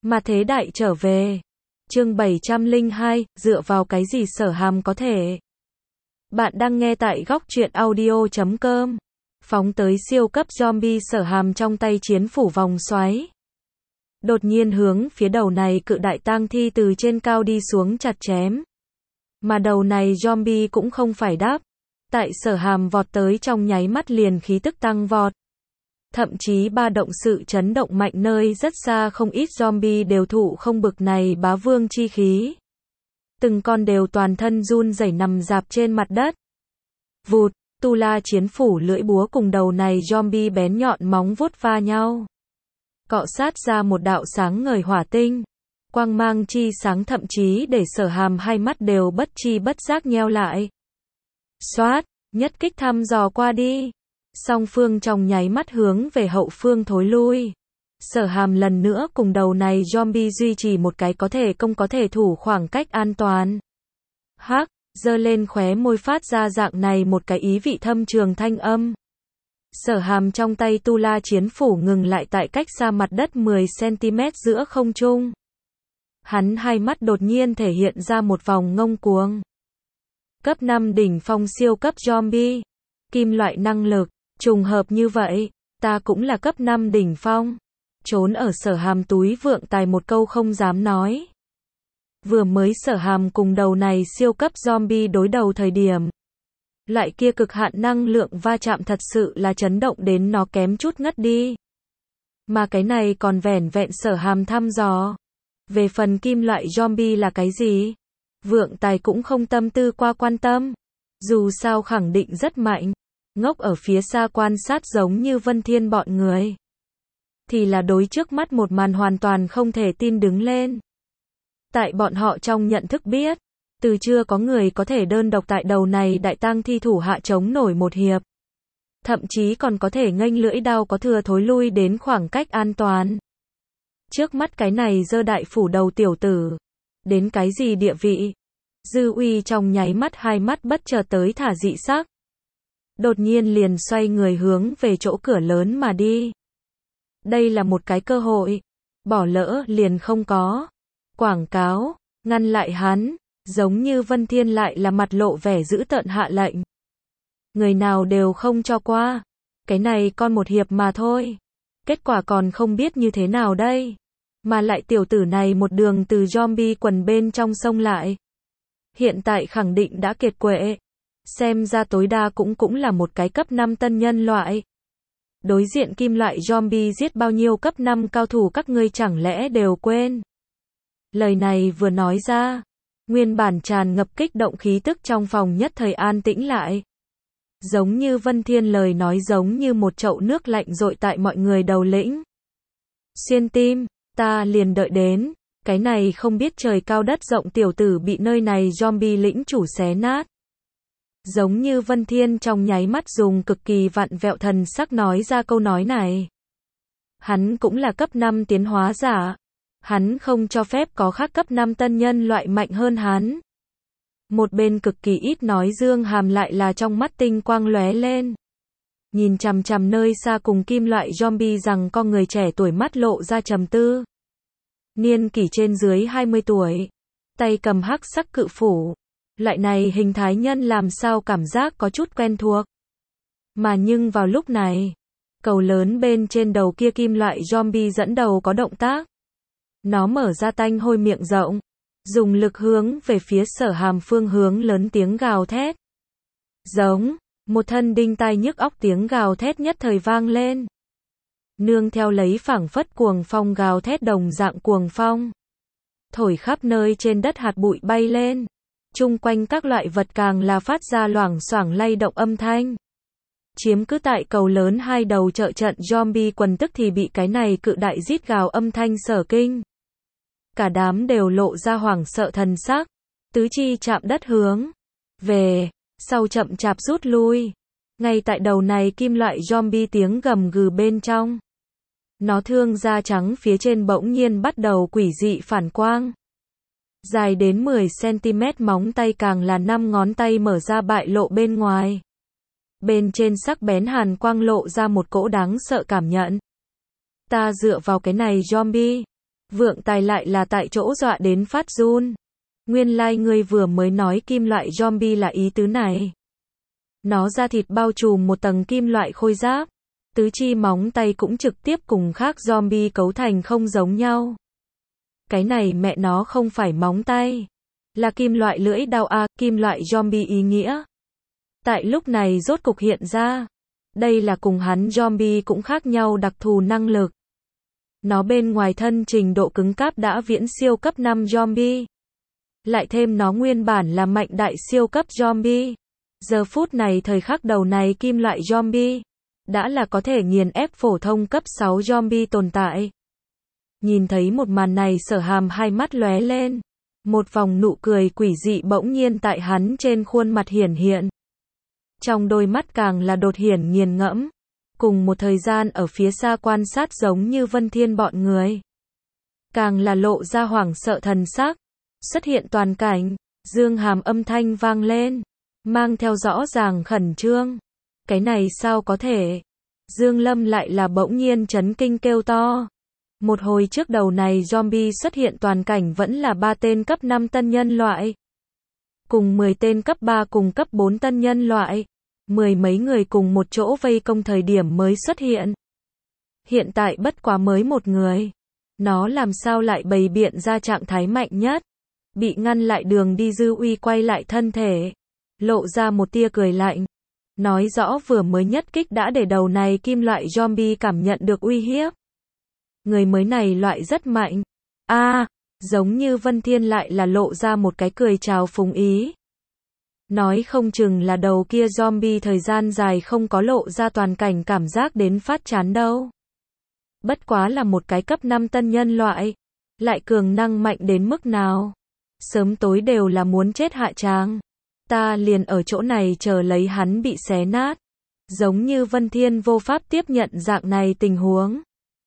Mà thế đại trở về. Chương 702, dựa vào cái gì Sở Hàm có thể? Bạn đang nghe tại góc truyện audio.com. Phóng tới siêu cấp zombie Sở Hàm trong tay chiến phủ vòng xoáy. Đột nhiên hướng phía đầu này cự đại tang thi từ trên cao đi xuống chặt chém. Mà đầu này zombie cũng không phải đáp. Tại Sở Hàm vọt tới trong nháy mắt liền khí tức tăng vọt. Thậm chí ba động sự chấn động mạnh nơi rất xa không ít zombie đều thụ không bực này bá vương chi khí. Từng con đều toàn thân run rẩy nằm rạp trên mặt đất. Vụt, tu la chiến phủ lưỡi búa cùng đầu này zombie bén nhọn móng vuốt va nhau. Cọ sát ra một đạo sáng ngời hỏa tinh. Quang mang chi sáng thậm chí để Sở Hàm hai mắt đều bất chi bất giác nheo lại. Xoát, nhất kích thăm dò qua đi. Song phương trong nháy mắt hướng về hậu phương thối lui. Sở Hàm lần nữa cùng đầu này zombie duy trì một cái có thể công có thể thủ khoảng cách an toàn. Hắc, giơ lên khóe môi phát ra dạng này một cái ý vị thâm trường thanh âm. Sở Hàm trong tay tu la chiến phủ ngừng lại tại cách xa mặt đất 10cm giữa không trung. Hắn hai mắt đột nhiên thể hiện ra một vòng ngông cuồng. Cấp 5 đỉnh phong siêu cấp zombie. Kim loại năng lực. Trùng hợp như vậy, ta cũng là cấp 5 đỉnh phong. Trốn ở Sở Hàm túi vượng tài một câu không dám nói. Vừa mới Sở Hàm cùng đầu này siêu cấp zombie đối đầu thời điểm. Lại kia cực hạn năng lượng va chạm thật sự là chấn động đến nó kém chút ngất đi. Mà cái này còn vẻn vẹn Sở Hàm thăm dò. Về phần kim loại zombie là cái gì? Vượng tài cũng không tâm tư qua quan tâm. Dù sao khẳng định rất mạnh. Ngốc ở phía xa quan sát giống như Vân Thiên bọn người. Thì là đối trước mắt một màn hoàn toàn không thể tin đứng lên. Tại bọn họ trong nhận thức biết. Từ chưa có người có thể đơn độc tại đầu này đại tang thi thủ hạ chống nổi một hiệp. Thậm chí còn có thể nghênh lưỡi đao có thừa thối lui đến khoảng cách an toàn. Trước mắt cái này giơ đại phủ đầu tiểu tử. Đến cái gì địa vị? Dư Uy trong nháy mắt hai mắt bất chợt tới thả dị sắc. Đột nhiên liền xoay người hướng về chỗ cửa lớn mà đi. Đây là một cái cơ hội. Bỏ lỡ liền không có. Quảng cáo, ngăn lại hắn. Giống như Vân Thiên lại là mặt lộ vẻ dữ tợn hạ lệnh. Người nào đều không cho qua. Cái này con một hiệp mà thôi. Kết quả còn không biết như thế nào đây. Mà lại tiểu tử này một đường từ zombie quần bên trong sông lại. Hiện tại khẳng định đã kiệt quệ. Xem ra tối đa cũng là một cái cấp 5 tân nhân loại. Đối diện kim loại zombie giết bao nhiêu cấp 5 cao thủ các ngươi chẳng lẽ đều quên. Lời này vừa nói ra. Nguyên bản tràn ngập kích động khí tức trong phòng nhất thời an tĩnh lại. Giống như Vân Thiên lời nói giống như một chậu nước lạnh dội tại mọi người đầu lĩnh. Xuyên tim, ta liền đợi đến. Cái này không biết trời cao đất rộng tiểu tử bị nơi này zombie lĩnh chủ xé nát. Giống như Vân Thiên trong nháy mắt dùng cực kỳ vặn vẹo thần sắc nói ra câu nói này. Hắn cũng là cấp 5 tiến hóa giả. Hắn không cho phép có khác cấp 5 tân nhân loại mạnh hơn hắn. Một bên cực kỳ ít nói Dương Hàm lại là trong mắt tinh quang lóe lên. Nhìn chằm chằm nơi xa cùng kim loại zombie rằng con người trẻ tuổi mắt lộ ra trầm tư. Niên kỷ trên dưới 20 tuổi. Tay cầm hắc sắc cự phủ. Loại này hình thái nhân làm sao cảm giác có chút quen thuộc. Mà nhưng vào lúc này. Cầu lớn bên trên đầu kia kim loại zombie dẫn đầu có động tác. Nó mở ra tanh hôi miệng rộng. Dùng lực hướng về phía Sở Hàm phương hướng lớn tiếng gào thét. Giống. Một thân đinh tai nhức óc tiếng gào thét nhất thời vang lên. Nương theo lấy phảng phất cuồng phong gào thét đồng dạng cuồng phong. Thổi khắp nơi trên đất hạt bụi bay lên. Chung quanh các loại vật càng là phát ra loảng xoảng lay động âm thanh. Chiếm cứ tại cầu lớn hai đầu trợ trận zombie quần tức thì bị cái này cự đại rít gào âm thanh sở kinh. Cả đám đều lộ ra hoảng sợ thần sắc. Tứ chi chạm đất hướng về sau chậm chạp rút lui. Ngay tại đầu này kim loại zombie tiếng gầm gừ bên trong. Nó thương da trắng phía trên bỗng nhiên bắt đầu quỷ dị phản quang. Dài đến 10cm móng tay càng là 5 ngón tay mở ra bại lộ bên ngoài. Bên trên sắc bén hàn quang lộ ra một cỗ đáng sợ cảm nhận. Ta dựa vào cái này zombie. Vượng Tài lại là tại chỗ dọa đến phát run. Nguyên lai ngươi vừa mới nói kim loại zombie là ý tứ này. Nó da thịt bao trùm một tầng kim loại khôi giáp. Tứ chi móng tay cũng trực tiếp cùng khác zombie cấu thành không giống nhau. Cái này mẹ nó không phải móng tay. Là kim loại lưỡi đao a, kim loại zombie ý nghĩa. Tại lúc này rốt cục hiện ra. Đây là cùng hắn zombie cũng khác nhau đặc thù năng lực. Nó bên ngoài thân trình độ cứng cáp đã viễn siêu cấp 5 zombie. Lại thêm nó nguyên bản là mạnh đại siêu cấp zombie. Giờ phút này thời khắc đầu này kim loại zombie đã là có thể nghiền ép phổ thông cấp 6 zombie tồn tại. Nhìn thấy một màn này Sở Hàm hai mắt lóe lên. Một vòng nụ cười quỷ dị bỗng nhiên tại hắn trên khuôn mặt hiển hiện. Trong đôi mắt càng là đột hiển nghiền ngẫm. Cùng một thời gian ở phía xa quan sát giống như Vân Thiên bọn người. Càng là lộ ra hoảng sợ thần sắc. Xuất hiện toàn cảnh, Dương Hàm âm thanh vang lên. Mang theo rõ ràng khẩn trương. Cái này sao có thể? Dương Lâm lại là bỗng nhiên chấn kinh kêu to. Một hồi trước đầu này zombie xuất hiện toàn cảnh vẫn là 3 tên cấp 5 tân nhân loại. Cùng 10 tên cấp 3 cùng cấp 4 tân nhân loại. 10 mấy người cùng một chỗ vây công thời điểm mới xuất hiện. Hiện tại bất quá mới một người. Nó làm sao lại bày biện ra trạng thái mạnh nhất. Bị ngăn lại đường đi Dư Uy quay lại thân thể. Lộ ra một tia cười lạnh. Nói rõ vừa mới nhất kích đã để đầu này kim loại zombie cảm nhận được uy hiếp. Người mới này loại rất mạnh. Giống như Vân Thiên lại là lộ ra một cái cười chào phúng ý. Nói không chừng là đầu kia zombie thời gian dài không có lộ ra toàn cảnh cảm giác đến phát chán đâu. Bất quá là một cái cấp 5 tân nhân loại. Lại cường năng mạnh đến mức nào. Sớm tối đều là muốn chết hạ tràng. Ta liền ở chỗ này chờ lấy hắn bị xé nát. Giống như Vân Thiên vô pháp tiếp nhận dạng này tình huống.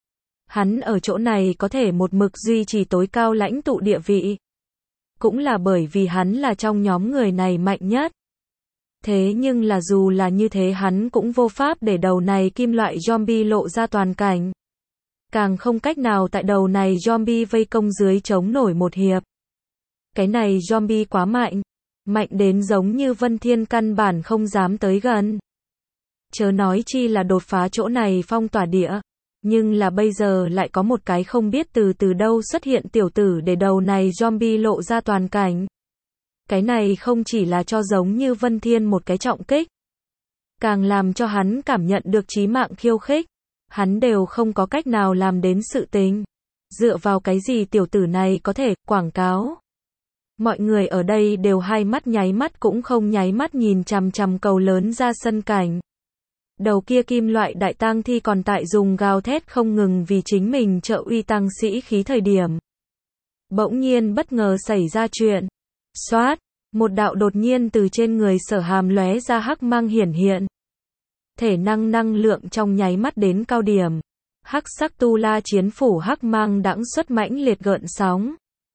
Hắn ở chỗ này có thể một mực duy trì tối cao lãnh tụ địa vị. Cũng là bởi vì hắn là trong nhóm người này mạnh nhất. Thế nhưng là dù là như thế hắn cũng vô pháp để đầu này kim loại zombie lộ ra toàn cảnh. Càng không cách nào tại đầu này zombie vây công dưới chống nổi một hiệp. Cái này zombie quá mạnh. Mạnh đến giống như Vân Thiên căn bản không dám tới gần. Chớ nói chi là đột phá chỗ này phong tỏa địa. Nhưng là bây giờ lại có một cái không biết từ đâu xuất hiện tiểu tử để đầu này zombie lộ ra toàn cảnh. Cái này không chỉ là cho giống như Vân Thiên một cái trọng kích. Càng làm cho hắn cảm nhận được chí mạng khiêu khích. Hắn đều không có cách nào làm đến sự tình. Dựa vào cái gì tiểu tử này có thể quảng cáo. Mọi người ở đây đều hai mắt nháy mắt cũng không nháy mắt nhìn chằm chằm cầu lớn ra sân cảnh. Đầu kia kim loại đại tang thi còn tại dùng gào thét không ngừng vì chính mình trợ uy tăng sĩ khí thời điểm. Bỗng nhiên bất ngờ xảy ra chuyện. Xoát, một đạo đột nhiên từ trên người Sở Hàm lóe ra hắc mang hiển hiện. Thể năng lượng trong nháy mắt đến cao điểm. Hắc sắc tu la chiến phủ hắc mang đãng xuất mãnh liệt gợn sóng.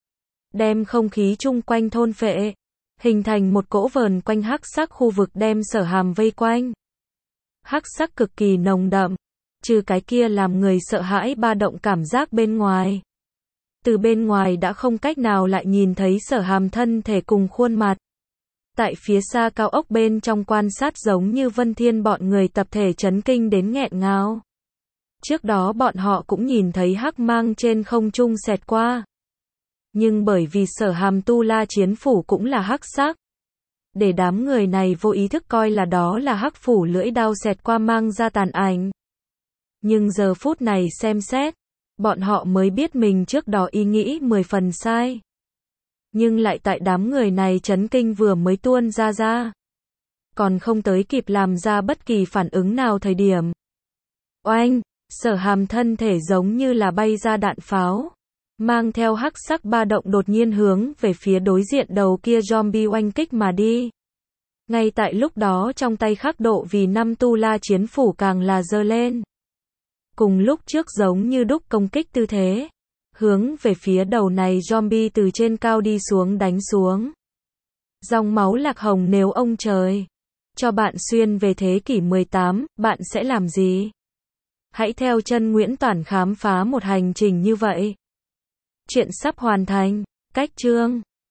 Đem không khí chung quanh thôn phệ. Hình thành một cỗ vờn quanh hắc sắc khu vực đem Sở Hàm vây quanh. Hắc sắc cực kỳ nồng đậm. Trừ cái kia làm người sợ hãi ba động cảm giác bên ngoài. Từ bên ngoài đã không cách nào lại nhìn thấy Sở Hàm thân thể cùng khuôn mặt. Tại phía xa cao ốc bên trong quan sát giống như Vân Thiên bọn người tập thể chấn kinh đến nghẹn ngào. Trước đó bọn họ cũng nhìn thấy hắc mang trên không trung xẹt qua. Nhưng bởi vì Sở Hàm tu la chiến phủ cũng là hắc sắc. Để đám người này vô ý thức coi là đó là hắc phủ lưỡi đao xẹt qua mang ra tàn ảnh. Nhưng giờ phút này xem xét, bọn họ mới biết mình trước đó ý nghĩ 10 phần sai. Nhưng lại tại đám người này chấn kinh vừa mới tuôn ra. Còn không tới kịp làm ra bất kỳ phản ứng nào thời điểm. Oanh, Sở Hàm thân thể giống như là bay ra đạn pháo. Mang theo hắc sắc ba động đột nhiên hướng về phía đối diện đầu kia zombie oanh kích mà đi. Ngay tại lúc đó trong tay khắc độ vì 5 tu la chiến phủ càng là giơ lên. Cùng lúc trước giống như đúc công kích tư thế. Hướng về phía đầu này zombie từ trên cao đi xuống đánh xuống. Dòng máu lạc hồng nếu ông trời. Cho bạn xuyên về thế kỷ 18, bạn sẽ làm gì? Hãy theo chân Nguyễn Toản khám phá một hành trình như vậy. Chuyện sắp hoàn thành. Cách chương